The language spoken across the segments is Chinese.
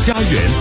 家园。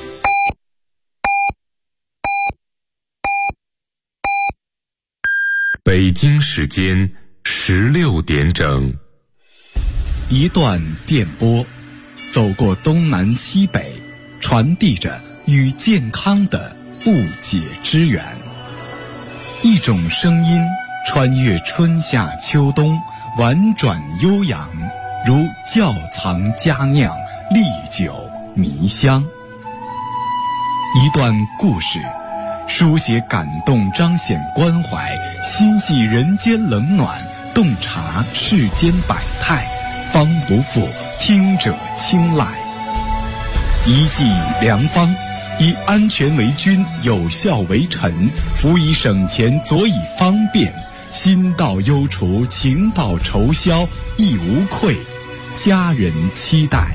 北京时间16点整。 一段电波，走过东南西北，传递着与健康的不解之缘。一种声音穿越春夏秋冬，婉转悠扬，如窖藏佳酿，历久弥香。一段故事，书写感动，彰显关怀，心系人间冷暖，洞察世间百态，方不负听者青睐。一剂良方，以安全为君，有效为臣，辅以省钱，佐以方便，心到忧除，情到愁消，亦无愧，家人期待。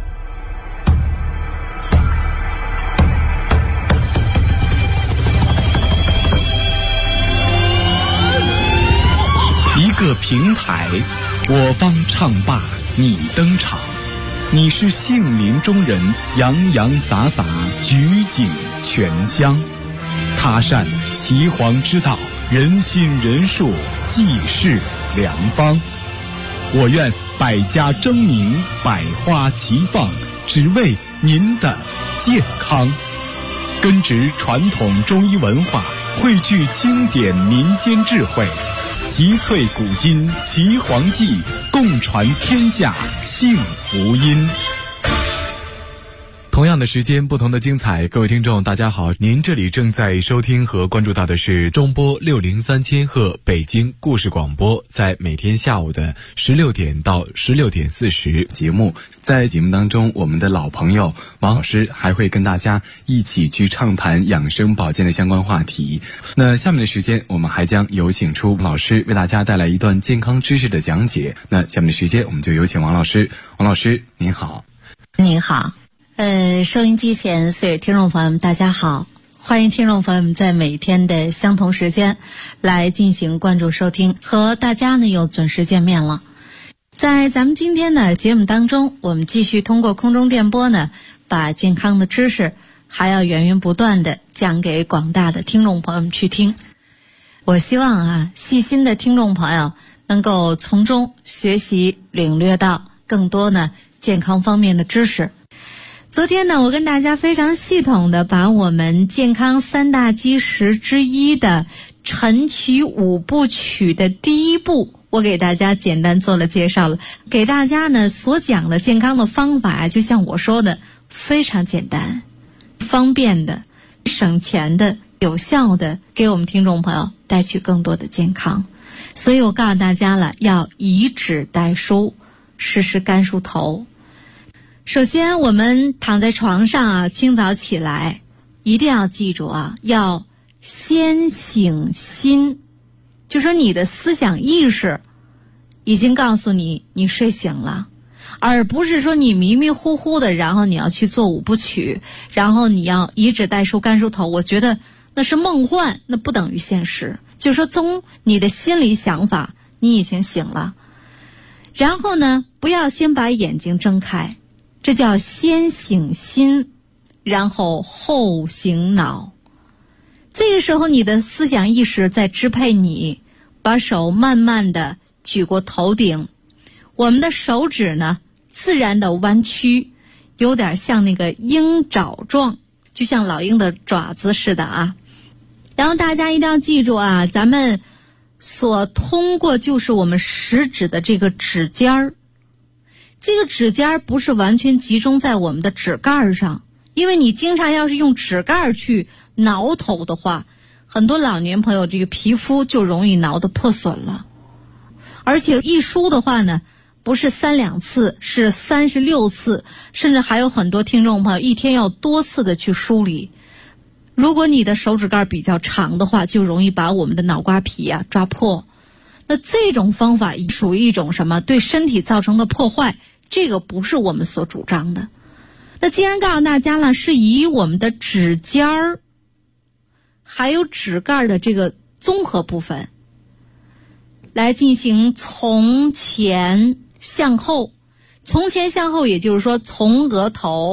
一个平台，我方唱罢你登场，你是杏林中人，洋洋洒洒，举景全香。他善岐黄之道，人信人术，济世良方。我愿百家争鸣，百花齐放，只为您的健康。根植传统中医文化，汇聚经典民间智慧，集萃古今岐黄记，共传天下幸福音。同样的时间，不同的精彩。各位听众大家好，您这里正在收听和关注到的是中波603千赫北京故事广播，在每天下午的16点到16点40节目。在节目当中，我们的老朋友王老师还会跟大家一起去畅谈养生保健的相关话题。那下面的时间，我们还将有请出王老师为大家带来一段健康知识的讲解。那下面的时间，我们就有请王老师。王老师您好。 您好。收音机前所有听众朋友们大家好，欢迎听众朋友们在每天的相同时间来进行关注收听，和大家呢又准时见面了。在咱们今天的节目当中，我们继续通过空中电波呢，把健康的知识还要源源不断的讲给广大的听众朋友们去听。我希望细心的听众朋友能够从中学习领略到更多呢健康方面的知识。昨天呢，我跟大家非常系统的把我们健康3大基石之一的晨起5部曲的第一步，我给大家简单做了介绍了。给大家呢所讲的健康的方法就像我说的，非常简单、方便的、省钱的、有效的，给我们听众朋友带去更多的健康。所以我告诉大家了，要以指代书，时时甘梳头。首先我们躺在床上清早起来一定要记住要先醒心，就说你的思想意识已经告诉你你睡醒了，而不是说你迷迷糊糊的，然后你要去做5部曲，然后你要以指代书甘梳头。我觉得那是梦幻，那不等于现实。就是说从你的心理想法你已经醒了，然后呢不要先把眼睛睁开，这叫先醒心，然后后醒脑。这个时候你的思想意识在支配你，把手慢慢的举过头顶，我们的手指呢自然的弯曲，有点像那个鹰爪状，就像老鹰的爪子似的然后大家一定要记住咱们所通过就是我们食指的这个指尖儿，这个指尖不是完全集中在我们的指盖上，因为你经常要是用指盖去挠头的话，很多老年朋友这个皮肤就容易挠得破损了。而且一梳的话呢，不是3、2次，是36次，甚至还有很多听众朋友一天要多次的去梳理。如果你的手指盖比较长的话，就容易把我们的脑瓜皮抓破。那这种方法属于一种什么？对身体造成的破坏，这个不是我们所主张的。那既然告诉大家了，是以我们的指尖儿还有指盖的这个综合部分来进行从前向后。从前向后也就是说从额头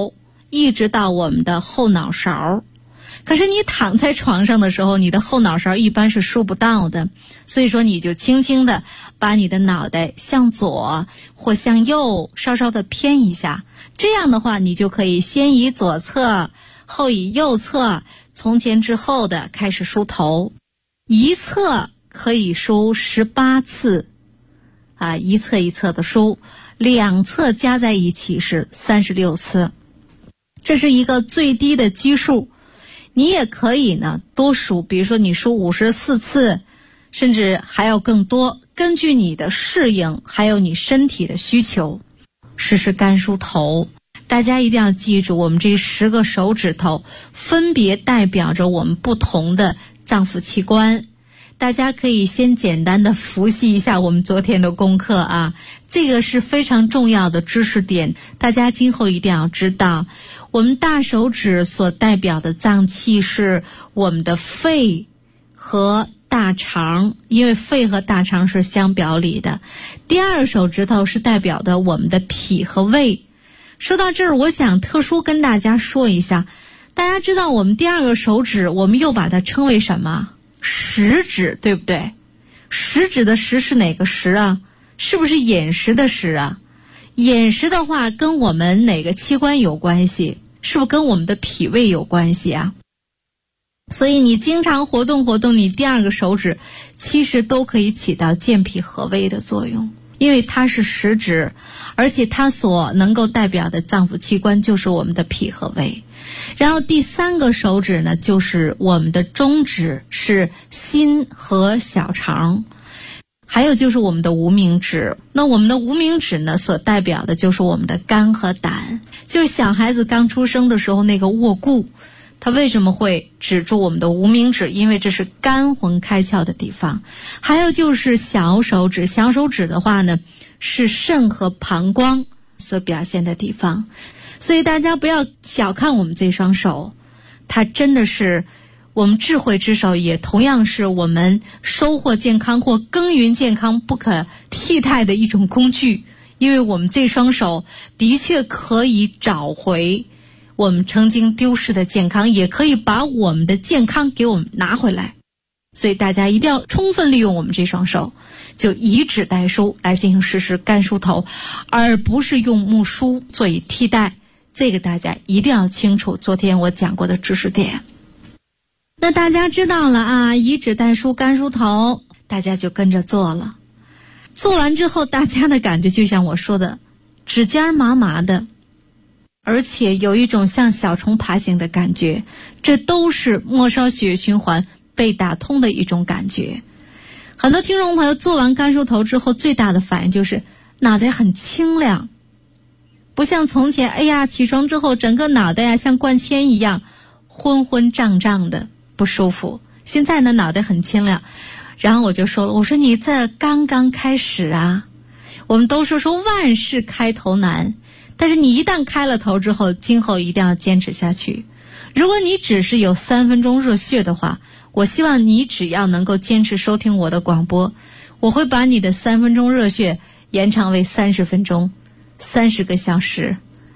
一直到我们的后脑勺。可是你躺在床上的时候，你的后脑勺一般是梳不到的，所以说你就轻轻的把你的脑袋向左或向右稍稍的偏一下，这样的话你就可以先以左侧后以右侧，从前至后的开始梳头，一侧可以梳18次一侧一侧的梳，两侧加在一起是36次，这是一个最低的基数。你也可以呢多梳，比如说你梳54次，甚至还要更多，根据你的适应还有你身体的需求实施干梳头。大家一定要记住，我们这10个手指头分别代表着我们不同的脏腑器官。大家可以先简单的复习一下我们昨天的功课这个是非常重要的知识点，大家今后一定要知道。我们大手指所代表的脏器是我们的肺和大肠，因为肺和大肠是相表里的。第二手指头是代表的我们的脾和胃。说到这儿，我想特殊跟大家说一下，大家知道我们第二个手指我们又把它称为什么？食指，对不对？食指的食是哪个食是不是饮食的食饮食的话跟我们哪个器官有关系？是不是跟我们的脾胃有关系所以你经常活动活动你第二个手指，其实都可以起到健脾和胃的作用，因为它是食指，而且它所能够代表的脏腑器官就是我们的脾和胃。然后第三个手指呢，就是我们的中指，是心和小肠。还有就是我们的无名指，那我们的无名指呢，所代表的就是我们的肝和胆。就是小孩子刚出生的时候那个卧固，它为什么会指住我们的无名指？因为这是肝魂开窍的地方。还有就是小手指，小手指的话呢，是肾和膀胱所表现的地方。所以大家不要小看我们这双手，它真的是我们智慧之手，也同样是我们收获健康或耕耘健康不可替代的一种工具。因为我们这双手的确可以找回我们曾经丢失的健康，也可以把我们的健康给我们拿回来。所以大家一定要充分利用我们这双手，就以指代梳来进行实施干梳头，而不是用木梳做以替代。这个大家一定要清楚昨天我讲过的知识点。那大家知道了以指代梳干梳头，大家就跟着做了。做完之后大家的感觉就像我说的，指尖麻麻的，而且有一种像小虫爬行的感觉，这都是末梢血液循环被打通的一种感觉。很多听众朋友做完干梳头之后，最大的反应就是脑袋很清亮，不像从前起床之后整个脑袋像灌铅一样昏昏胀胀的不舒服。现在呢脑袋很清亮。然后我就说了，我说你这刚刚开始我们都说万事开头难，但是你一旦开了头之后，今后一定要坚持下去。如果你只是有3分钟热血的话，我希望你只要能够坚持收听我的广播，我会把你的3分钟热血延长为30分钟，30个小时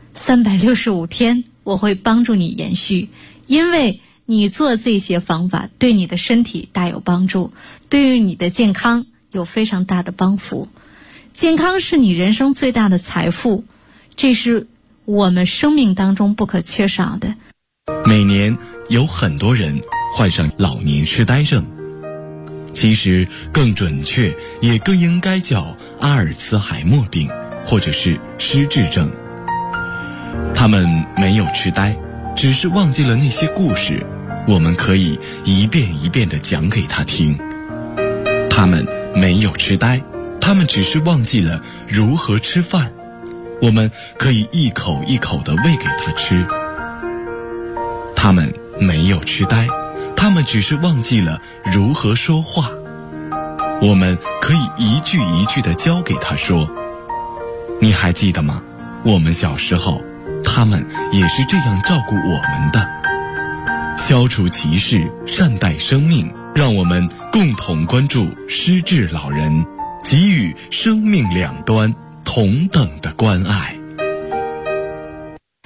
，365天，我会帮助你延续。因为你做这些方法对你的身体大有帮助，对于你的健康有非常大的帮扶。健康是你人生最大的财富，这是我们生命当中不可缺少的。 每年有很多人患上老年痴呆症，其实更准确也更应该叫阿尔茨海默病或者是失智症。他们没有痴呆，只是忘记了那些故事，我们可以一遍一遍地讲给他听。他们没有痴呆，他们只是忘记了如何吃饭，我们可以一口一口地喂给他吃。他们没有痴呆，他们只是忘记了如何说话，我们可以一句一句地教给他说。你还记得吗？我们小时候，他们也是这样照顾我们的。消除歧视，善待生命，让我们共同关注失智老人，给予生命两端同等的关爱。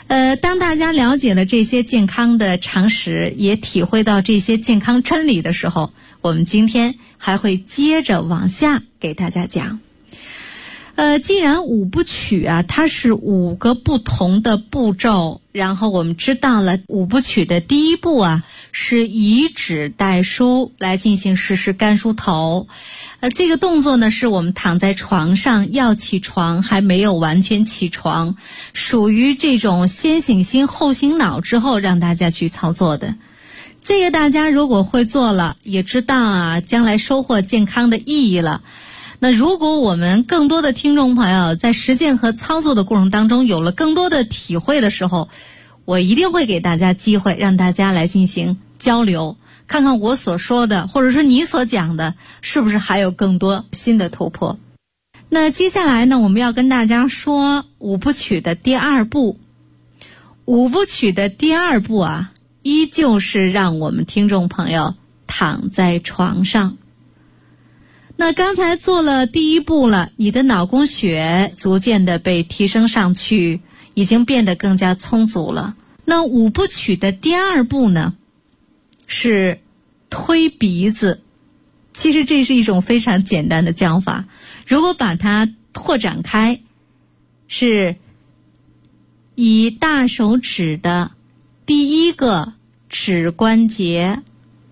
当大家了解了这些健康的常识，也体会到这些健康真理的时候，我们今天还会接着往下给大家讲。既然五部曲啊，它是5个不同的步骤，然后我们知道了五部曲的第一步啊，是以指代梳来进行实时干梳头。这个动作呢，是我们躺在床上要起床还没有完全起床，属于这种先醒心后醒脑之后让大家去操作的。这个大家如果会做了，也知道啊，将来收获健康的意义了。那如果我们更多的听众朋友在实践和操作的过程当中有了更多的体会的时候，我一定会给大家机会让大家来进行交流，看看我所说的或者说你所讲的是不是还有更多新的突破。那接下来呢，我们要跟大家说五部曲的第2步。五部曲的第2步啊，依旧是让我们听众朋友躺在床上。那刚才做了第1步了，你的脑供血逐渐的被提升上去，已经变得更加充足了。那五部曲的第2步呢，是推鼻子。其实这是一种非常简单的讲法，如果把它拓展开，是以大手指的第1个指关节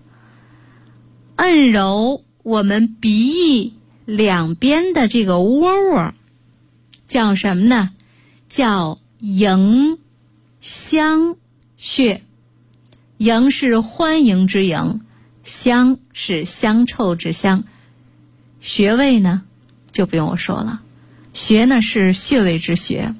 按揉我们鼻翼两边的这个窝窝，叫什么呢？叫迎香穴。迎是欢迎之迎，香是香臭之香。穴位呢，就不用我说了，穴呢是穴位之穴。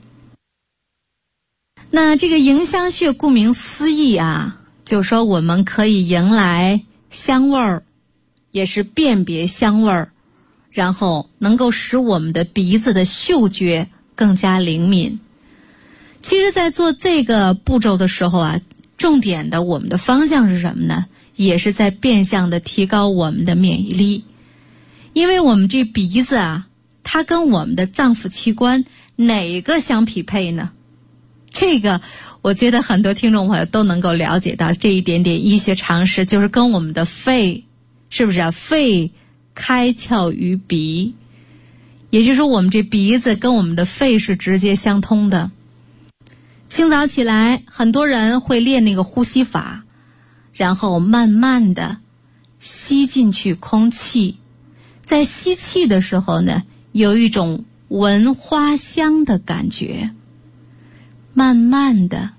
那这个迎香穴顾名思义啊，就说我们可以迎来香味儿，也是辨别香味儿，然后能够使我们的鼻子的嗅觉更加灵敏。其实在做这个步骤的时候啊，重点的我们的方向是什么呢？也是在变相的提高我们的免疫力。因为我们这鼻子啊，它跟我们的脏腑器官哪个相匹配呢？这个我觉得很多听众朋友都能够了解到这一点点医学常识，就是跟我们的肺，是不是啊？肺开窍于鼻，也就是说我们这鼻子跟我们的肺是直接相通的。清早起来，很多人会练那个呼吸法，然后慢慢的吸进去空气，在吸气的时候呢，有一种闻花香的感觉。慢慢的，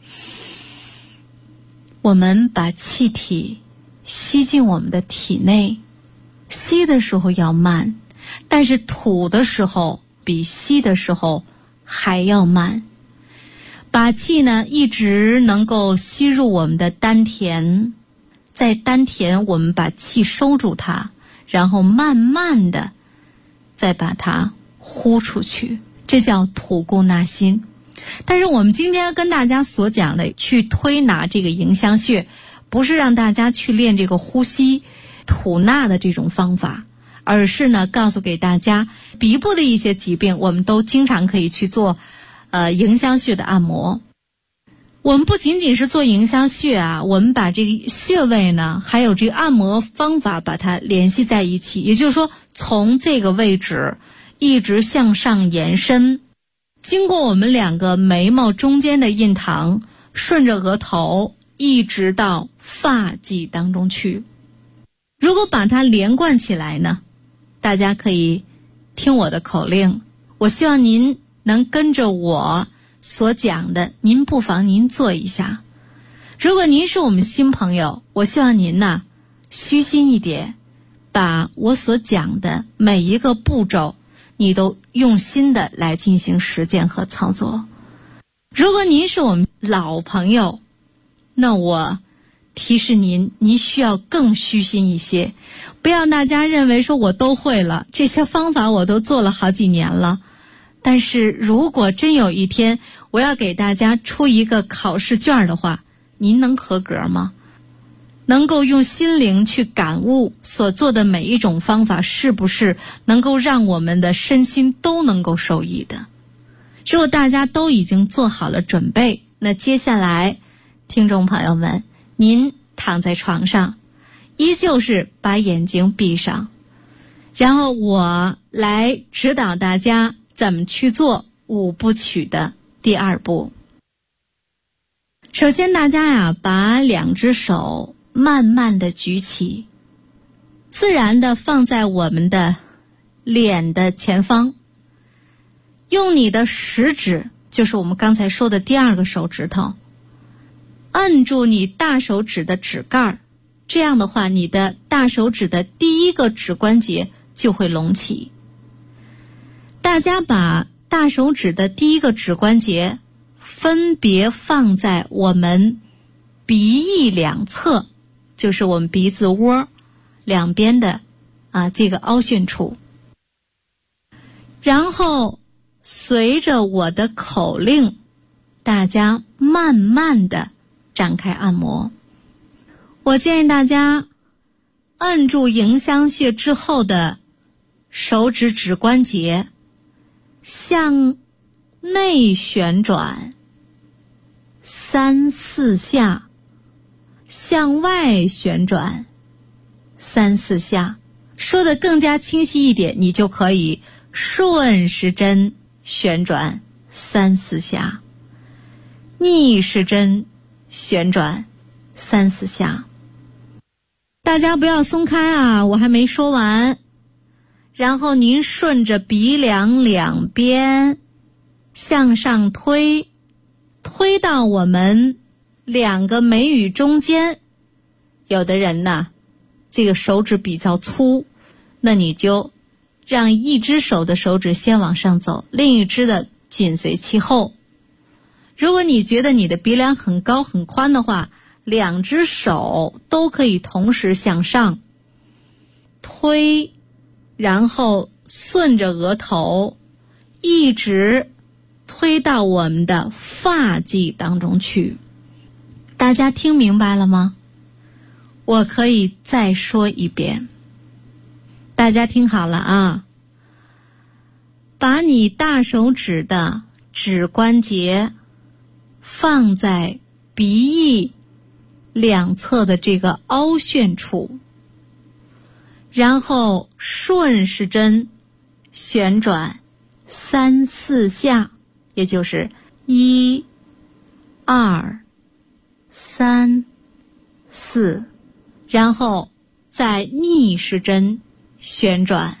我们把气体吸进我们的体内，吸的时候要慢，但是吐的时候比吸的时候还要慢。把气呢一直能够吸入我们的丹田，在丹田我们把气收住它，然后慢慢的再把它呼出去，这叫吐故纳新。但是我们今天跟大家所讲的去推拿这个迎香穴，不是让大家去练这个呼吸吐纳的这种方法，而是呢告诉给大家鼻部的一些疾病，我们都经常可以去做迎香穴的按摩。我们不仅仅是做迎香穴啊，我们把这个穴位呢还有这个按摩方法把它联系在一起，也就是说从这个位置一直向上延伸，经过我们2个眉毛中间的印堂，顺着额头一直到发际当中去。如果把它连贯起来呢，大家可以听我的口令，我希望您能跟着我所讲的，您不妨您做一下。如果您是我们新朋友，我希望您呢虚心一点，把我所讲的每一个步骤你都用心的来进行实践和操作。如果您是我们老朋友，那我提示您需要更虚心一些，不要大家认为说我都会了，这些方法我都做了好几年了。但是如果真有一天我要给大家出一个考试卷的话，您能合格吗？能够用心灵去感悟所做的每一种方法是不是能够让我们的身心都能够受益的。如果大家都已经做好了准备，那那接下来听众朋友们，您躺在床上，依旧是把眼睛闭上，然后我来指导大家怎么去做5部曲的第2步。首先大家呀，把2只手慢慢的举起，自然的放在我们的脸的前方，用你的食指，就是我们刚才说的第2个手指头，按住你大手指的指盖，这样的话你的大手指的第1个指关节就会隆起。大家把大手指的第1个指关节分别放在我们鼻翼两侧，就是我们鼻子窝两边的这个凹陷处，然后随着我的口令，大家慢慢的展开按摩。我建议大家按住迎香穴之后的手指指关节向内旋转3、4下，向外旋转3、4下。说得更加清晰一点，你就可以顺时针旋转3、4下，逆时针旋转3、4下。大家不要松开啊，我还没说完。然后您顺着鼻梁两边向上推，推到我们2个眉宇中间。有的人呢，这个手指比较粗，那你就让1只手的手指先往上走，另一只的紧随其后。如果你觉得你的鼻梁很高很宽的话，2只手都可以同时向上推，然后顺着额头一直推到我们的发际当中去。大家听明白了吗？我可以再说一遍，大家听好了啊！把你大手指的指关节放在鼻翼两侧的这个凹陷处，然后顺时针旋转3、4下，也就是1、2、3、4，然后再逆时针旋转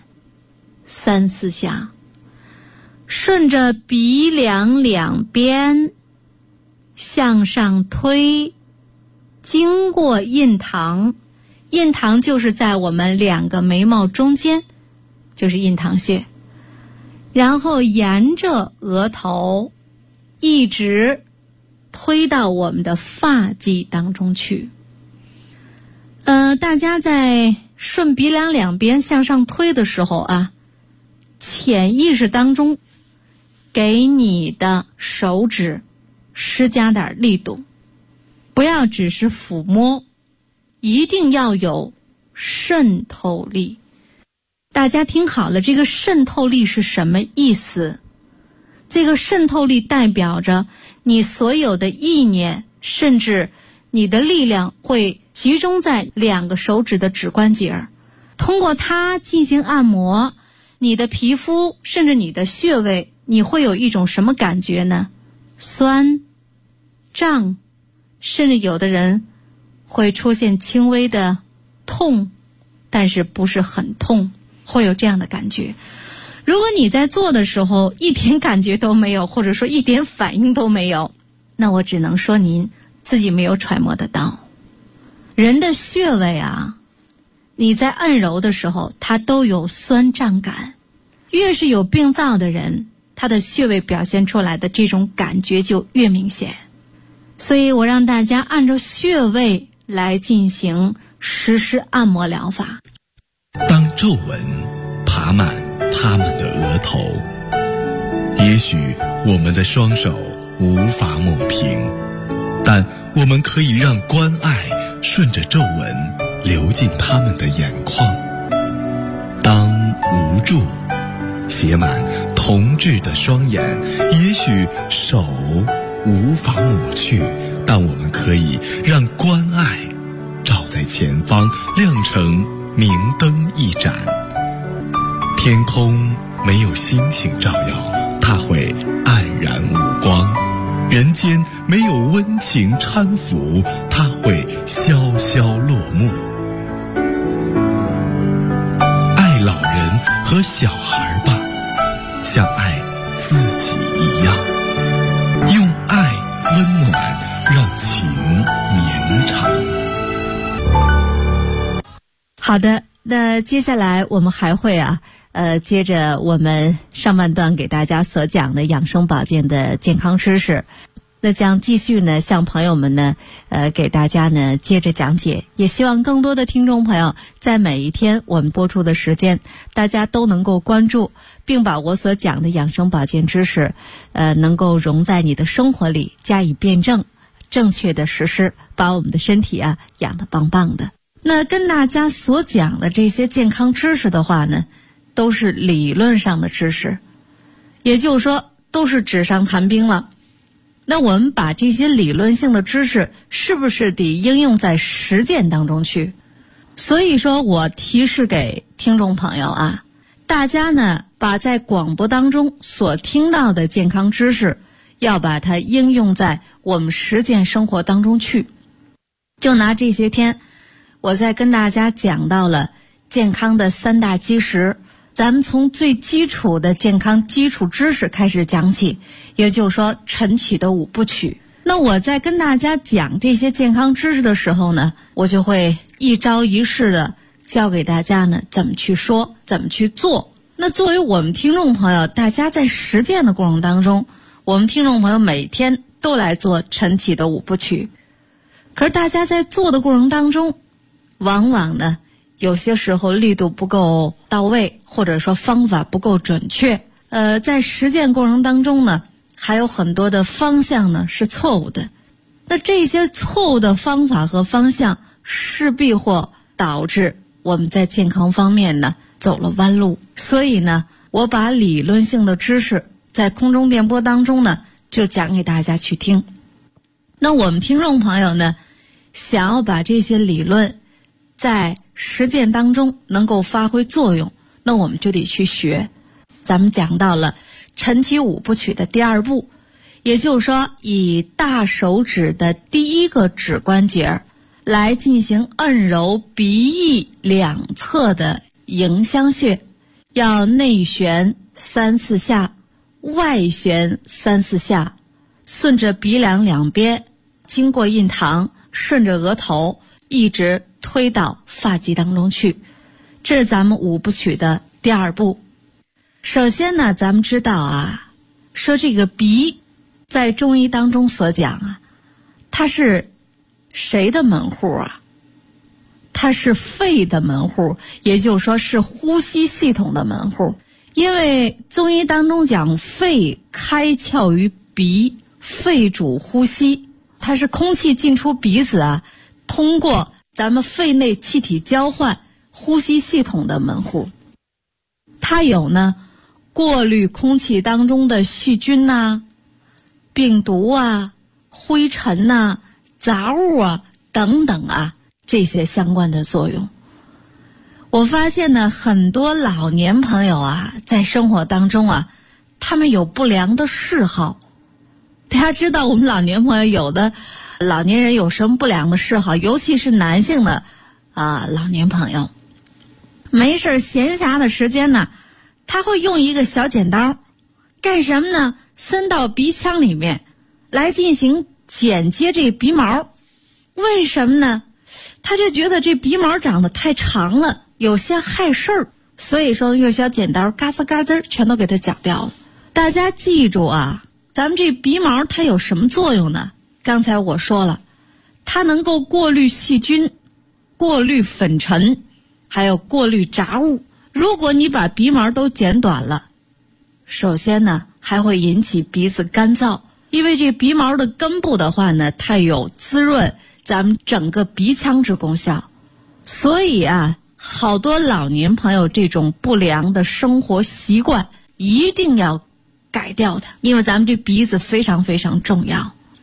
3、4下，顺着鼻梁两边向上推，经过印堂，印堂就是在我们2个眉毛中间，就是印堂穴，然后沿着额头一直推到我们的发际当中去。大家在顺鼻梁两边向上推的时候啊，潜意识当中给你的手指施加点力度，不要只是抚摸，一定要有渗透力。大家听好了，这个渗透力是什么意思？这个渗透力代表着你所有的意念，甚至你的力量会集中在2个手指的指关节，通过它进行按摩，你的皮肤甚至你的穴位，你会有一种什么感觉呢？酸、胀，甚至有的人会出现轻微的痛，但是不是很痛，会有这样的感觉。如果你在做的时候一点感觉都没有，或者说一点反应都没有，那我只能说您自己没有揣摩得到。人的穴位啊，你在按揉的时候它都有酸胀感，越是有病灶的人，他的穴位表现出来的这种感觉就越明显。所以我让大家按照穴位来进行实施按摩疗法。 当皱纹爬满他们的额头，也许我们的双手无法抹平，但我们可以让关爱顺着皱纹流进他们的眼眶。当无助写满同志的双眼，也许手无法抹去，但我们可以让关爱照在前方，亮成明灯一盏。天空没有星星照耀，它会黯然无光；人间没有温情搀扶，它会萧萧落幕。爱老人和小孩吧，像爱自己一样，用爱温暖，让情绵长。 好的，那接下来我们还会接着我们上半段给大家所讲的养生保健的健康知识，那将继续呢向朋友们呢给大家呢接着讲解，也希望更多的听众朋友在每一天我们播出的时间，大家都能够关注，并把我所讲的养生保健知识能够融在你的生活里，加以辩证，正确的实施，把我们的身体养得棒棒的。那跟大家所讲的这些健康知识的话呢，都是理论上的知识，也就是说都是纸上谈兵了。那我们把这些理论性的知识是不是得应用在实践当中去？所以说我提示给听众朋友大家呢把在广播当中所听到的健康知识要把它应用在我们实践生活当中去。就拿这些天我在跟大家讲到了健康的3大基石，咱们从最基础的健康基础知识开始讲起，也就是说晨起的5部曲。那我在跟大家讲这些健康知识的时候呢，我就会一招一式的教给大家呢怎么去说，怎么去做。那作为我们听众朋友，大家在实践的过程当中，我们听众朋友每天都来做晨起的5部曲，可是大家在做的过程当中，往往呢有些时候力度不够到位，或者说方法不够准确。在实践过程当中呢，还有很多的方向呢是错误的。那这些错误的方法和方向势必或导致我们在健康方面呢走了弯路。所以呢，我把理论性的知识在空中电波当中呢就讲给大家去听。那我们听众朋友呢，想要把这些理论在实践当中能够发挥作用，那我们就得去学。咱们讲到了晨起5部曲的第2步，也就是说以大手指的第1个指关节来进行按揉鼻翼两侧的迎香穴，要内旋3、4下，外旋3、4下，顺着鼻梁两边，经过印堂，顺着额头，一直推到发际当中去。这是咱们5部曲的第2步。首先呢，咱们知道说这个鼻在中医当中所讲它是谁的门户它是肺的门户，也就是说是呼吸系统的门户。因为中医当中讲肺开窍于鼻，肺主呼吸，它是空气进出鼻子通过咱们肺内气体交换呼吸系统的门户。它有呢过滤空气当中的细菌病毒灰尘杂物等等这些相关的作用。我发现呢很多老年朋友在生活当中他们有不良的嗜好。大家知道我们老年朋友有的老年人有什么不良的嗜好，尤其是男性的老年朋友，没事闲暇的时间呢，他会用一个小剪刀干什么呢？伸到鼻腔里面来进行剪接这鼻毛。为什么呢？他就觉得这鼻毛长得太长了，有些害事儿，所以说用小剪刀嘎吱嘎吱全都给它绞掉了。大家记住咱们这鼻毛它有什么作用呢？刚才我说了，它能够过滤细菌，过滤粉尘，还有过滤杂物。如果你把鼻毛都剪短了，首先呢还会引起鼻子干燥，因为这鼻毛的根部的话呢，它有滋润咱们整个鼻腔之功效。所以好多老年朋友这种不良的生活习惯一定要改掉它，因为咱们这鼻子非常非常重要。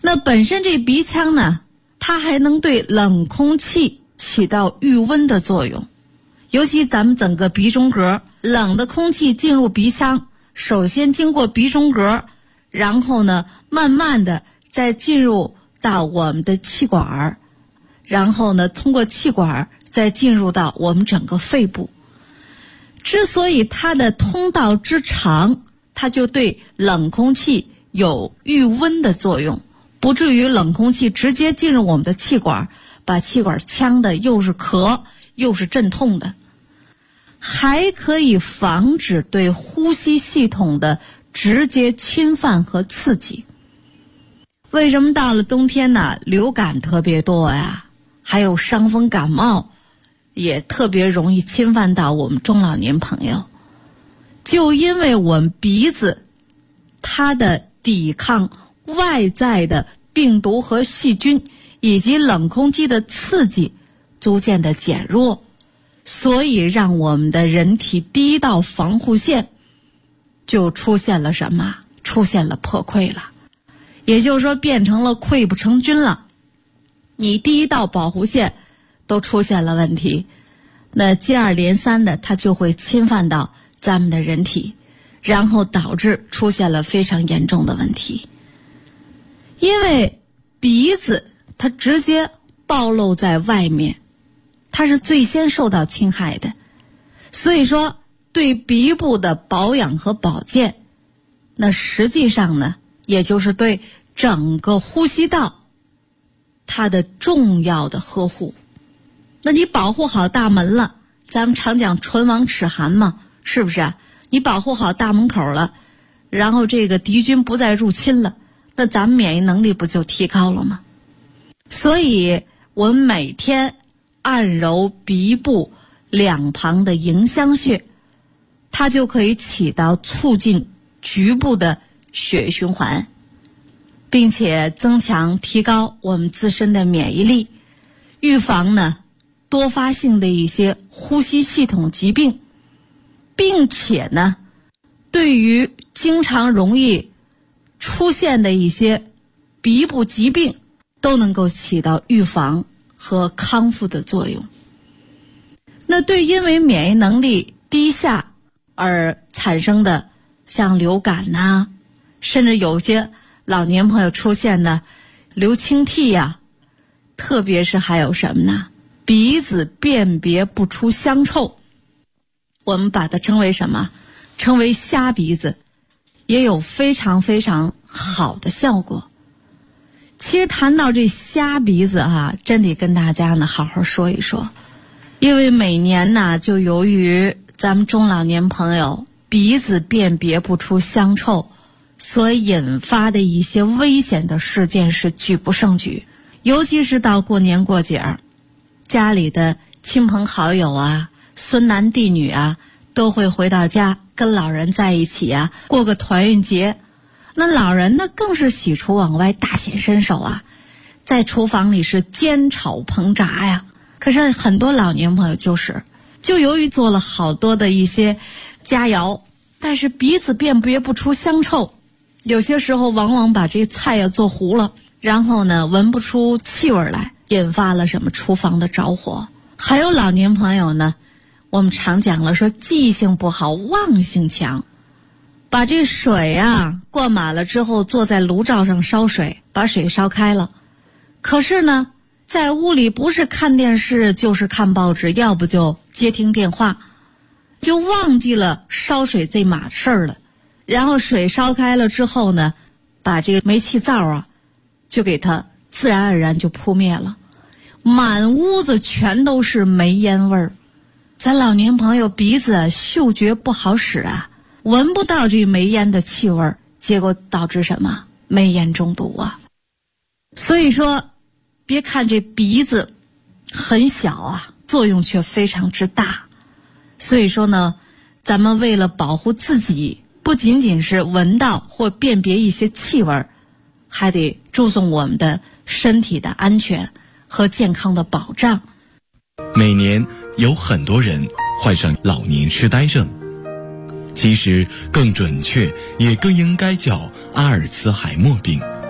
那本身这鼻腔呢，它还能对冷空气起到御温的作用。尤其咱们整个鼻中隔，冷的空气进入鼻腔，首先经过鼻中隔，然后呢慢慢的再进入到我们的气管，然后呢通过气管再进入到我们整个肺部。之所以它的通道之长，它就对冷空气有御温的作用，不至于冷空气直接进入我们的气管，把气管呛的又是咳又是阵痛的。还可以防止对呼吸系统的直接侵犯和刺激。为什么到了冬天呢，流感特别多呀，还有伤风感冒也特别容易侵犯到我们中老年朋友？就因为我们鼻子它的抵抗外在的病毒和细菌以及冷空气的刺激逐渐的减弱，所以让我们的人体第一道防护线就出现了什么？出现了破溃了，也就是说变成了溃不成军了。你第一道保护线都出现了问题，那接二连三的它就会侵犯到咱们的人体，然后导致出现了非常严重的问题。因为鼻子它直接暴露在外面，它是最先受到侵害的，所以说对鼻部的保养和保健，那实际上呢，也就是对整个呼吸道它的重要的呵护。那你保护好大门了，咱们常讲唇亡齿寒嘛，是不是啊？你保护好大门口了，然后这个敌军不再入侵了，那咱们免疫能力不就提高了吗？所以我们每天按揉鼻部两旁的迎香穴，它就可以起到促进局部的血液循环，并且增强提高我们自身的免疫力，预防呢多发性的一些呼吸系统疾病，并且呢对于经常容易出现的一些鼻部疾病都能够起到预防和康复的作用。那对因为免疫能力低下而产生的像流感呐，甚至有些老年朋友出现的流清涕呀，特别是还有什么呢？鼻子辨别不出香臭，我们把它称为什么？称为瞎鼻子，也有非常非常好的效果。其实谈到这瞎鼻子啊，真得跟大家呢好好说一说，因为每年呢就由于咱们中老年朋友鼻子辨别不出香臭所引发的一些危险的事件是举不胜举。尤其是到过年过节，家里的亲朋好友啊，孙男弟女啊，都会回到家跟老人在一起啊，过个团圆节。那老人呢更是喜出望外，大显身手啊，在厨房里是煎炒烹炸呀。可是很多老年朋友就由于做了好多的一些佳肴，但是鼻子辨别不出香臭，有些时候往往把这菜呀做糊了，然后呢闻不出气味来，引发了什么厨房的着火。还有老年朋友呢，我们常讲了说记性不好，忘性强，把这水啊灌满了之后，坐在炉灶上烧水，把水烧开了，可是呢在屋里不是看电视就是看报纸，要不就接听电话，就忘记了烧水这码事儿了。然后水烧开了之后呢，把这个煤气灶啊就给它自然而然就扑灭了，满屋子全都是煤烟味儿。咱老年朋友鼻子嗅觉不好使啊，闻不到这煤烟的气味，结果导致什么？煤烟中毒啊。所以说别看这鼻子很小啊，作用却非常之大。所以说呢，咱们为了保护自己，不仅仅是闻到或辨别一些气味，还得注重我们的身体的安全和健康的保障。 每年有很多人患上老年痴呆症，其实更准确也更应该叫阿尔茨海默病。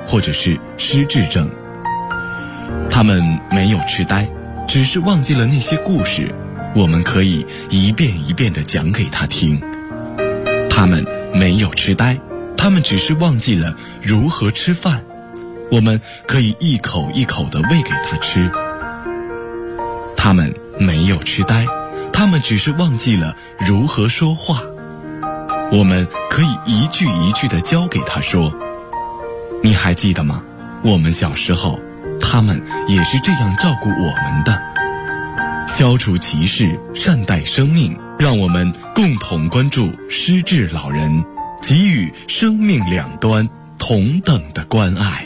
或者是失智症。他们没有痴呆，只是忘记了那些故事，我们可以一遍一遍地讲给他听。他们没有痴呆，他们只是忘记了如何吃饭，我们可以一口一口地喂给他吃。他们没有痴呆，他们只是忘记了如何说话，我们可以一句一句地教给他说。你还记得吗？我们小时候，他们也是这样照顾我们的。消除歧视，善待生命，让我们共同关注失智老人，给予生命两端同等的关爱。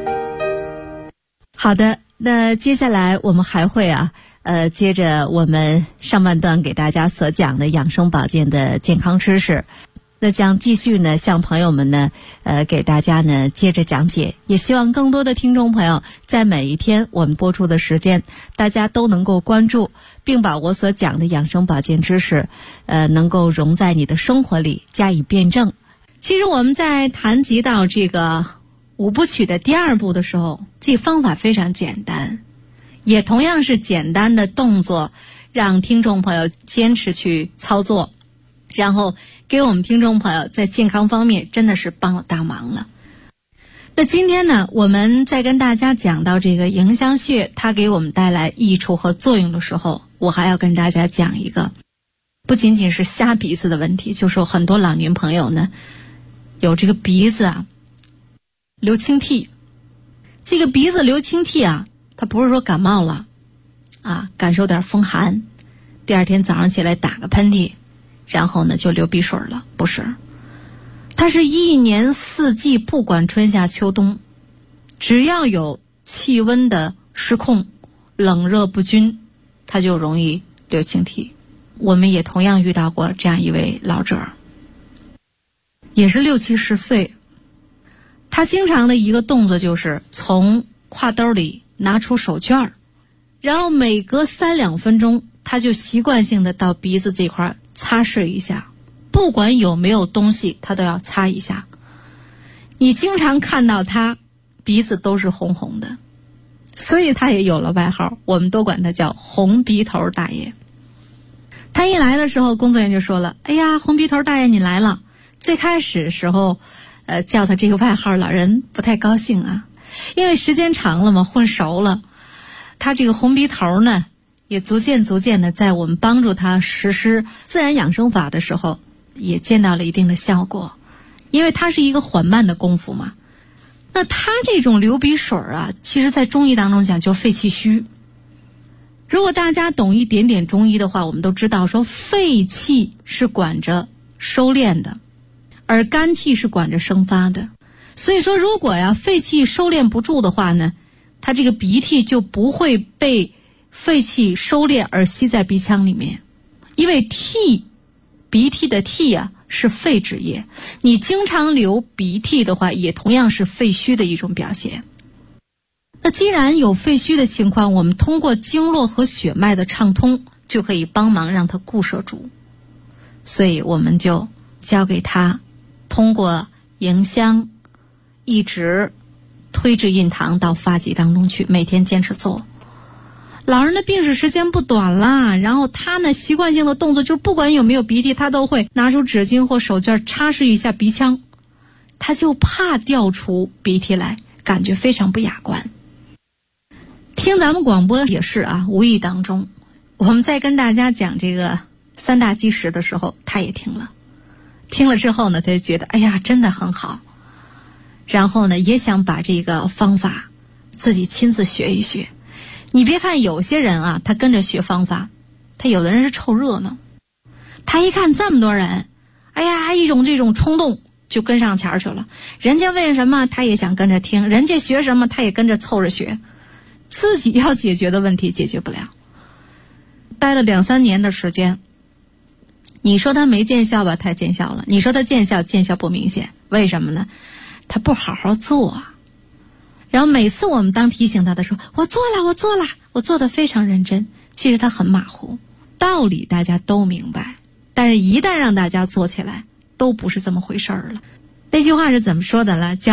好的，那接下来我们还会接着我们上半段给大家所讲的养生保健的健康知识，那将继续呢向朋友们呢给大家呢接着讲解，也希望更多的听众朋友在每一天我们播出的时间，大家都能够关注，并把我所讲的养生保健知识能够融在你的生活里加以辩证。其实我们在谈及到这个五部曲的第二步的时候，这方法非常简单，也同样是简单的动作，让听众朋友坚持去操作，然后给我们听众朋友在健康方面真的是帮了大忙了。那今天呢，我们在跟大家讲到这个迎香穴它给我们带来益处和作用的时候，我还要跟大家讲一个不仅仅是瞎鼻子的问题，就是很多老年朋友呢有这个鼻子流清涕。这个鼻子流清涕它不是说感冒了感受点风寒，第二天早上起来打个喷嚏，然后呢就流鼻水了，不是，它是一年四季，不管春夏秋冬，只要有气温的失控，冷热不均，它就容易流清涕。我们也同样遇到过这样一位老者，也是60、70岁，他经常的一个动作就是从挎兜里拿出手绢，然后每隔3、2分钟他就习惯性的到鼻子这块擦拭一下，不管有没有东西他都要擦一下。你经常看到他鼻子都是红红的，所以他也有了外号，我们都管他叫红鼻头大爷。他一来的时候，工作人员就说了，哎呀，红鼻头大爷你来了。最开始的时候叫他这个外号，老人不太高兴因为时间长了嘛，混熟了，他这个红鼻头呢也逐渐的在我们帮助他实施自然养生法的时候也见到了一定的效果。因为它是一个缓慢的功夫嘛，那他这种流鼻水其实在中医当中讲就是肺气虚。如果大家懂一点点中医的话，我们都知道说肺气是管着收敛的，而肝气是管着生发的。所以说如果肺气收敛不住的话呢，它这个鼻涕就不会被肺气收敛而吸在鼻腔里面。因为鼻涕的涕是肺之液，你经常流鼻涕的话也同样是肺虚的一种表现。那既然有肺虚的情况，我们通过经络和血脉的畅通就可以帮忙让它固摄住。所以我们就教给他通过迎香一直推至印堂到发际当中去，每天坚持做。老人的病史时间不短啦，然后他呢习惯性的动作就是不管有没有鼻涕，他都会拿出纸巾或手绢擦拭一下鼻腔，他就怕掉出鼻涕来，感觉非常不雅观。听咱们广播也是无意当中我们在跟大家讲这个3大基石的时候，他也听了之后呢，他就觉得哎呀真的很好，然后呢也想把这个方法自己亲自学一学。你别看有些人他跟着学方法，他有的人是凑热闹，他一看这么多人，哎呀一种这种冲动就跟上前去了，人家问什么他也想跟着听，人家学什么他也跟着凑着学，自己要解决的问题解决不了。待了2、3年的时间，你说他没见效吧，他见效了，你说他见效不明显，为什么呢？他不好好做然后每次我们当提醒他的时候，我做了，我做得非常认真，其实他很马虎，道理大家都明白，但是一旦让大家做起来都不是这么回事了。那句话是怎么说的了？叫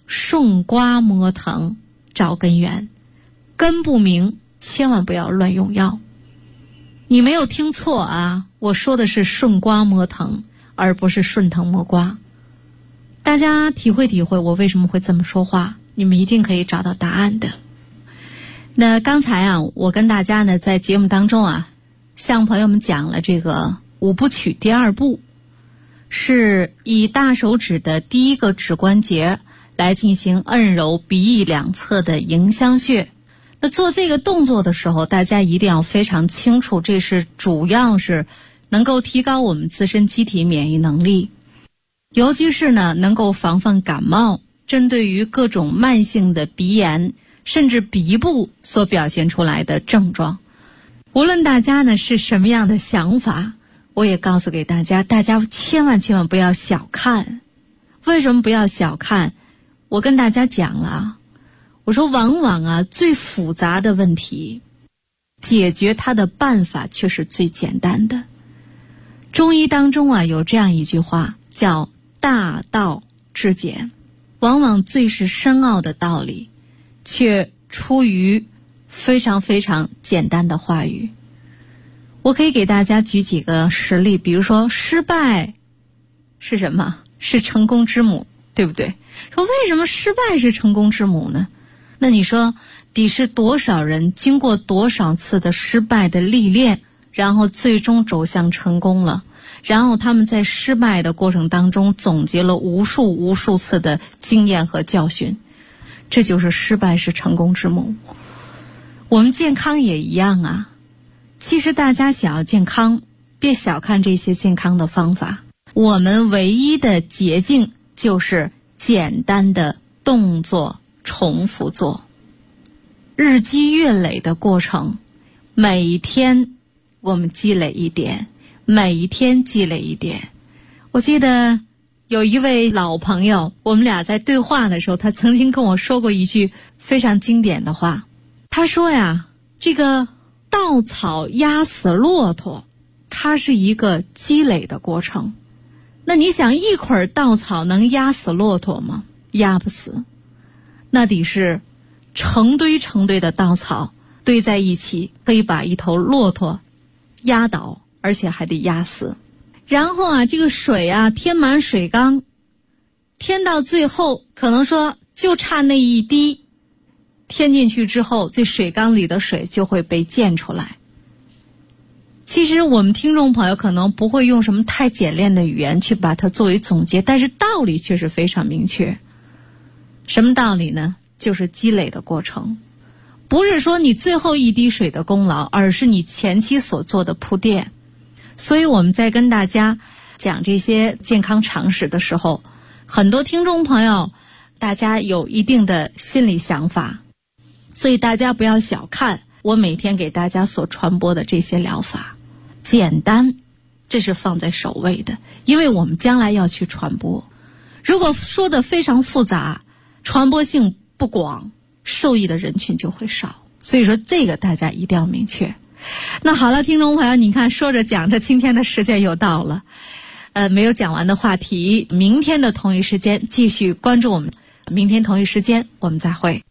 顺瓜摸藤找根源，根不明千万不要乱用药。你没有听错啊，我说的是顺瓜摸藤，而不是顺藤摸瓜。大家体会体会我为什么会这么说话，你们一定可以找到答案的。那刚才啊，我跟大家呢在节目当中啊，向朋友们讲了这个五部曲第2步，是以大手指的第一个指关节来进行按揉鼻翼两侧的迎香穴。那做这个动作的时候，大家一定要非常清楚，这是主要是能够提高我们自身机体免疫能力，尤其是呢能够防范感冒，针对于各种慢性的鼻炎甚至鼻部所表现出来的症状。无论大家呢是什么样的想法，我也告诉给大家，大家千万不要小看。为什么不要小看？我跟大家讲了，我说往往啊最复杂的问题，解决它的办法却是最简单的。中医当中啊有这样一句话叫大道至简，往往最是深奥的道理却出于非常非常简单的话语。我可以给大家举几个实例，比如说失败是什么？是成功之母，对不对？说为什么失败是成功之母呢？那你说得是多少人经过多少次的失败的历练，然后最终走向成功了，然后他们在失败的过程当中总结了无数次的经验和教训，这就是失败是成功之母。我们健康也一样啊，其实大家想要健康，别小看这些健康的方法，我们唯一的捷径就是简单的动作重复做，日积月累的过程，每一天我们积累一点，每一天积累一点。我记得有一位老朋友，我们俩在对话的时候，他曾经跟我说过一句非常经典的话。他说呀，这个稻草压死骆驼，它是一个积累的过程。那你想一捆稻草能压死骆驼吗？压不死。那得是成堆的稻草堆在一起，可以把一头骆驼压倒，而且还得压死。然后啊，这个水啊填满水缸，填到最后可能说就差那一滴，填进去之后，这水缸里的水就会被溅出来。其实我们听众朋友可能不会用什么太简练的语言去把它作为总结，但是道理却是非常明确。什么道理呢？就是积累的过程，不是说你最后一滴水的功劳，而是你前期所做的铺垫。所以我们在跟大家讲这些健康常识的时候，很多听众朋友大家有一定的心理想法，所以大家不要小看我每天给大家所传播的这些疗法。简单，这是放在首位的，因为我们将来要去传播。如果说的非常复杂，传播性不广，受益的人群就会少。所以说这个大家一定要明确。那好了，听众朋友，你看说着讲着，今天的时间又到了，没有讲完的话题，明天的同一时间继续关注我们。明天同一时间我们再会。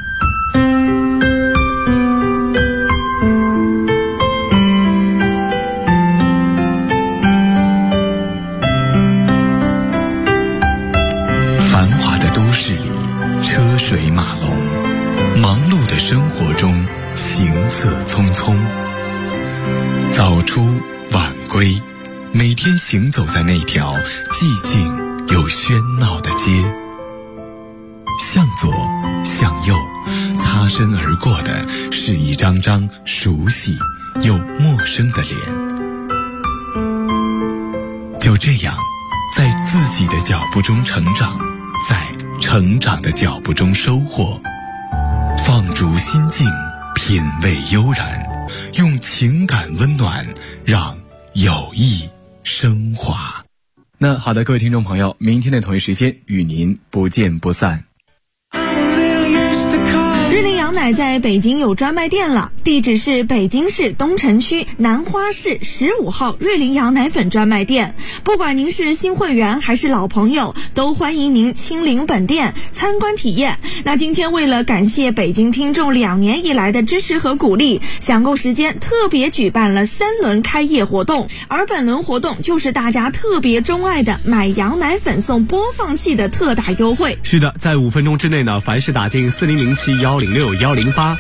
繁华的都市里，车水马龙，忙碌的生活中，行色匆匆。早出晚归，每天行走在那条寂静又喧闹的街。向左向右，擦身而过的是一张张熟悉又陌生的脸。就这样，在自己的脚步中成长，在成长的脚步中收获。放逐心境，品味悠然，用情感温暖，让友谊升华。那好的，各位听众朋友，明天的同一时间与您不见不散。 日羚羊奶奶在北京有专卖店了，地址是北京市东城区南花市15号瑞麟羊奶粉专卖店。不管您是新会员还是老朋友，都欢迎您亲临本店参观体验。那今天为了感谢北京听众2年以来的支持和鼓励，享购时间特别举办了3轮开业活动，而本轮活动就是大家特别钟爱的买羊奶粉送播放器的特大优惠。 是的，在5分钟之内呢，凡是打进4007106108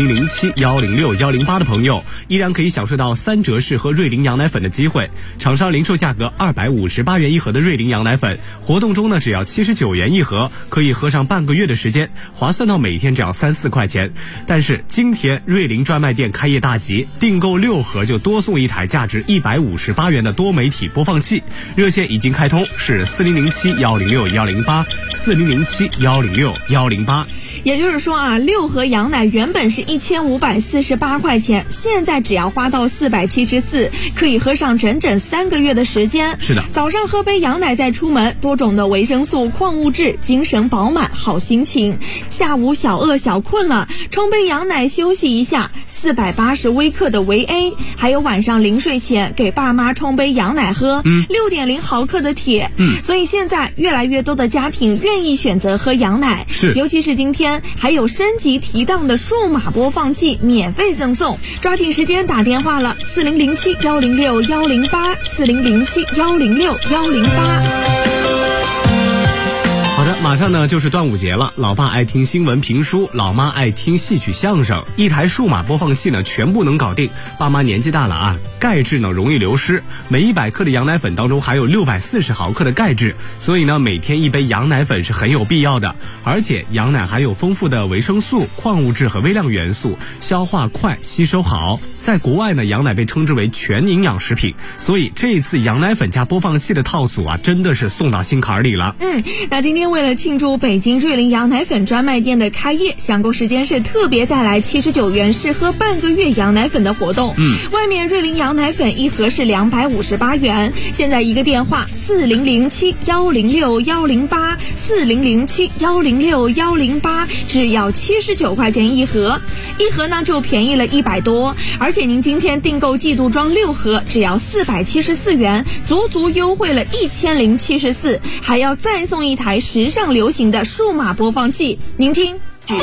4007106108的朋友，依然可以享受到3折式喝瑞麟羊奶粉的机会。厂商零售价格258元一盒的瑞麟羊奶粉，活动中呢只要79元一盒，可以喝上半个月的时间，划算到每天只要3-4块钱。但是今天瑞麟专卖店开业大吉，订购6盒就多送1台价值158元的多媒体播放器。热线已经开通，是4007106108 4007106108。 也就是说啊，6盒羊奶原本是1548块钱，现在只要花到474，可以喝上整整3个月的时间。 是的，早上喝杯羊奶再出门，多种的维生素、矿物质，精神饱满，好心情。下午小饿小困了，冲杯羊奶休息一下，480微克的维 A， 还有晚上临睡前给爸妈冲杯羊奶喝，6.0毫克的铁。所以现在越来越多的家庭愿意选择喝羊奶， 是， 尤其是今天还有升级提档的数码播放器免费赠送，抓紧时间打电话了，4007106108 4007106108。 好的，马上呢就是端午节了，老爸爱听新闻评书，老妈爱听戏曲相声，一台数码播放器呢全部能搞定。爸妈年纪大了啊，钙质呢容易流失，每100克的羊奶粉当中含有640毫克的钙质，所以呢每天1杯羊奶粉是很有必要的。而且羊奶含有丰富的维生素、矿物质和微量元素，消化快，吸收好。在国外呢，羊奶被称之为全营养食品，所以这一次羊奶粉加播放器的套组啊，真的是送到心坎里了。 那今天为了庆祝北京瑞麟羊奶粉专卖店的开业，享购时间是特别带来79元试喝半个月羊奶粉的活动。外面瑞麟羊奶粉一盒是258元，现在一个电话4007106108 4007106108，只要79块钱一盒，一盒呢就便宜了100多，而且您今天订购季度装6盒，只要474元，足足优惠了1074，还要再送1台时尚流行的数码播放器。您听，